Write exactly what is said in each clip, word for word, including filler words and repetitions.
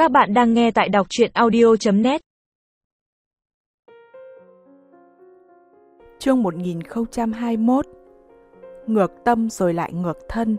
Các bạn đang nghe tại đọc truyện audio chấm net. Chương một nghìn không trăm hai mươi mốt. Ngược tâm rồi lại ngược thân.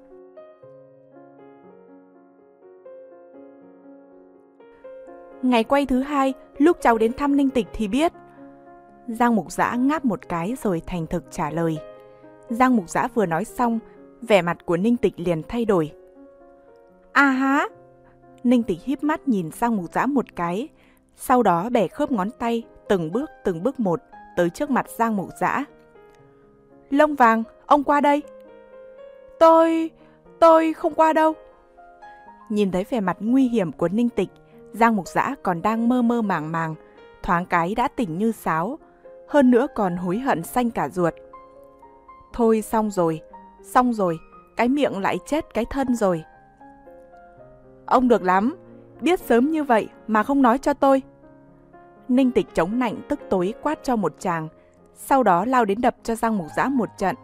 Ngày quay thứ hai, lúc cháu đến thăm Ninh Tịch thì biết. Giang Mục Dã ngáp một cái rồi thành thực trả lời. Giang Mục Dã vừa nói xong, vẻ mặt của Ninh Tịch liền thay đổi. À há! Ninh Tịch híp mắt nhìn Giang Mục Dã một cái, sau đó bẻ khớp ngón tay, từng bước từng bước một, tới trước mặt Giang Mục Dã. Lông Vàng, ông qua đây. Tôi... tôi không qua đâu. Nhìn thấy vẻ mặt nguy hiểm của Ninh Tịch, Giang Mục Dã còn đang mơ mơ màng màng, thoáng cái đã tỉnh như sáo, hơn nữa còn hối hận xanh cả ruột. Thôi xong rồi, xong rồi, cái miệng lại chết cái thân rồi. Ông được lắm, biết sớm như vậy mà không nói cho tôi. Ninh Tịch chống nạnh tức tối quát cho một tràng, sau đó lao đến đập cho Giang Mục Dã một trận.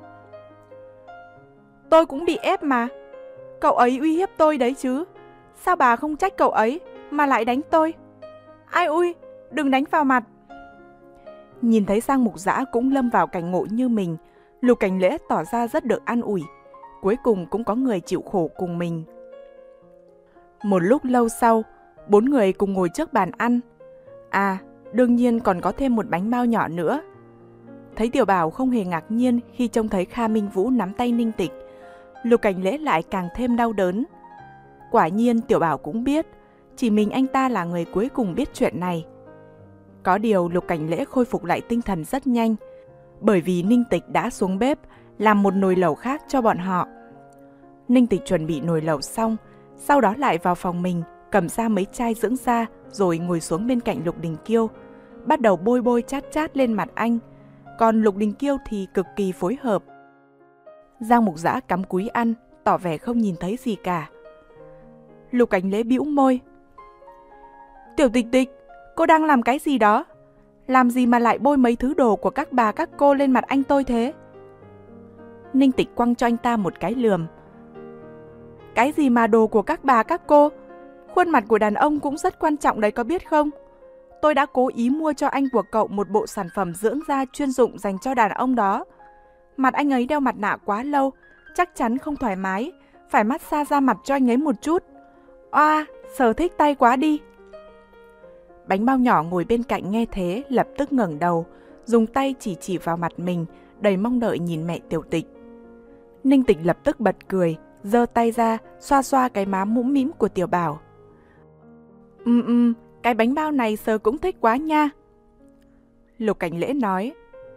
Tôi cũng bị ép mà, cậu ấy uy hiếp tôi đấy chứ, sao bà không trách cậu ấy mà lại đánh tôi? Ai ui, đừng đánh vào mặt. Nhìn thấy Giang Mục Dã cũng lâm vào cảnh ngộ như mình, Lục Cảnh Lễ tỏ ra rất được an ủi, cuối cùng cũng có người chịu khổ cùng mình. Một lúc lâu sau, bốn người cùng ngồi trước bàn ăn. À, đương nhiên còn có thêm một bánh bao nhỏ nữa. Thấy Tiểu Bảo không hề ngạc nhiên khi trông thấy Kha Minh Vũ nắm tay Ninh Tịch, Lục Cảnh Lễ lại càng thêm đau đớn. Quả nhiên Tiểu Bảo cũng biết, chỉ mình anh ta là người cuối cùng biết chuyện này. Có điều Lục Cảnh Lễ khôi phục lại tinh thần rất nhanh, bởi vì Ninh Tịch đã xuống bếp làm một nồi lẩu khác cho bọn họ. Ninh Tịch chuẩn bị nồi lẩu xong, sau đó lại vào phòng mình, cầm ra mấy chai dưỡng da rồi ngồi xuống bên cạnh Lục Đình Kiêu, bắt đầu bôi bôi chát chát lên mặt anh, còn Lục Đình Kiêu thì cực kỳ phối hợp. Giang Mục Dã cắm cúi ăn, tỏ vẻ không nhìn thấy gì cả. Lục Cảnh Lễ bĩu môi. Tiểu Tịch Tịch, cô đang làm cái gì đó? Làm gì mà lại bôi mấy thứ đồ của các bà các cô lên mặt anh tôi thế? Ninh Tịch quăng cho anh ta một cái lườm. Cái gì mà đồ của các bà các cô? Khuôn mặt của đàn ông cũng rất quan trọng đấy, có biết không? Tôi đã cố ý mua cho anh của cậu một bộ sản phẩm dưỡng da chuyên dụng dành cho đàn ông đó. Mặt anh ấy đeo mặt nạ quá lâu, chắc chắn không thoải mái, phải massage da mặt cho anh ấy một chút. Oa, sở thích tay quá đi. Bánh bao nhỏ ngồi bên cạnh nghe thế lập tức ngẩng đầu, dùng tay chỉ chỉ vào mặt mình, đầy mong đợi nhìn mẹ Tiểu Tịch. Ninh Tịch lập tức bật cười, giơ tay ra, xoa xoa cái má mũm mĩm của Tiểu Bảo. Ừm ừm, cái bánh bao này sờ cũng thích quá nha. Lục Cảnh Lễ nói.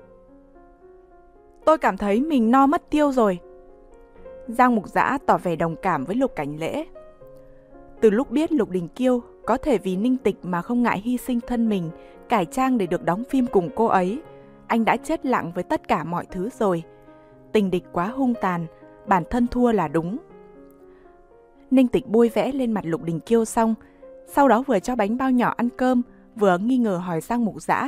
Tôi cảm thấy mình no mất tiêu rồi. Giang Mục Dã tỏ vẻ đồng cảm với Lục Cảnh Lễ. Từ lúc biết Lục Đình Kiêu có thể vì Ninh Tịch mà không ngại hy sinh thân mình, cải trang để được đóng phim cùng cô ấy, anh đã chết lặng với tất cả mọi thứ rồi. Tình địch quá hung tàn, bản thân thua là đúng. Ninh Tịch bôi vẽ lên mặt Lục Đình Kiêu xong, sau đó vừa cho bánh bao nhỏ ăn cơm, vừa nghi ngờ hỏi Giang Mục Dã.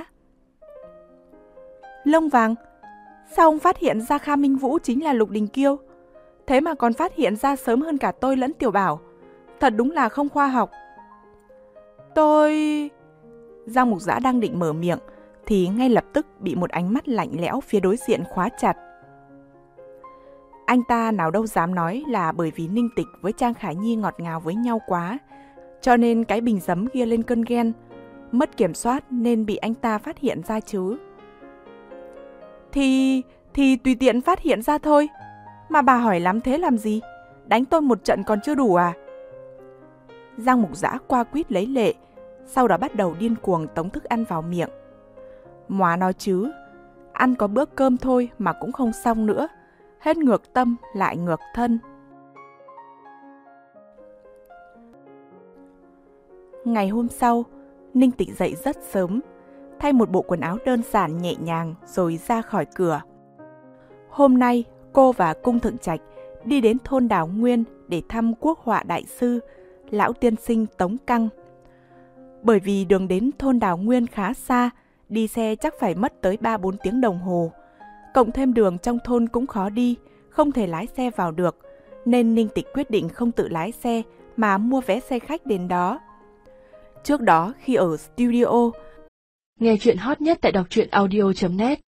Lông Vàng, sao ông phát hiện ra Kha Minh Vũ chính là Lục Đình Kiêu? Thế mà còn phát hiện ra sớm hơn cả tôi lẫn Tiểu Bảo. Thật đúng là không khoa học. Tôi... Giang Mục Dã đang định mở miệng, thì ngay lập tức bị một ánh mắt lạnh lẽo phía đối diện khóa chặt. Anh ta nào đâu dám nói là bởi vì Ninh Tịch với Trang Khải Nhi ngọt ngào với nhau quá, cho nên cái bình giấm kia lên cơn ghen, mất kiểm soát nên bị anh ta phát hiện ra chứ. Thì... thì tùy tiện phát hiện ra thôi. Mà bà hỏi lắm thế làm gì? Đánh tôi một trận còn chưa đủ à? Giang Mục Dã qua quýt lấy lệ, sau đó bắt đầu điên cuồng tống thức ăn vào miệng. Móa nói chứ, ăn có bữa cơm thôi mà cũng không xong nữa, hết ngược tâm lại ngược thân. Ngày hôm sau, Ninh Tịch dậy rất sớm, thay một bộ quần áo đơn giản nhẹ nhàng rồi ra khỏi cửa. Hôm nay, cô và Cung Thượng Trạch đi đến thôn Đào Nguyên để thăm quốc họa đại sư, lão tiên sinh Tống Căng. Bởi vì đường đến thôn Đào Nguyên khá xa, đi xe chắc phải mất tới ba bốn tiếng đồng hồ. Cộng thêm đường trong thôn cũng khó đi, không thể lái xe vào được, nên Ninh Tịch quyết định không tự lái xe mà mua vé xe khách đến đó. Trước đó khi ở studio. Nghe chuyện hot nhất tại đọc truyện audio chấm net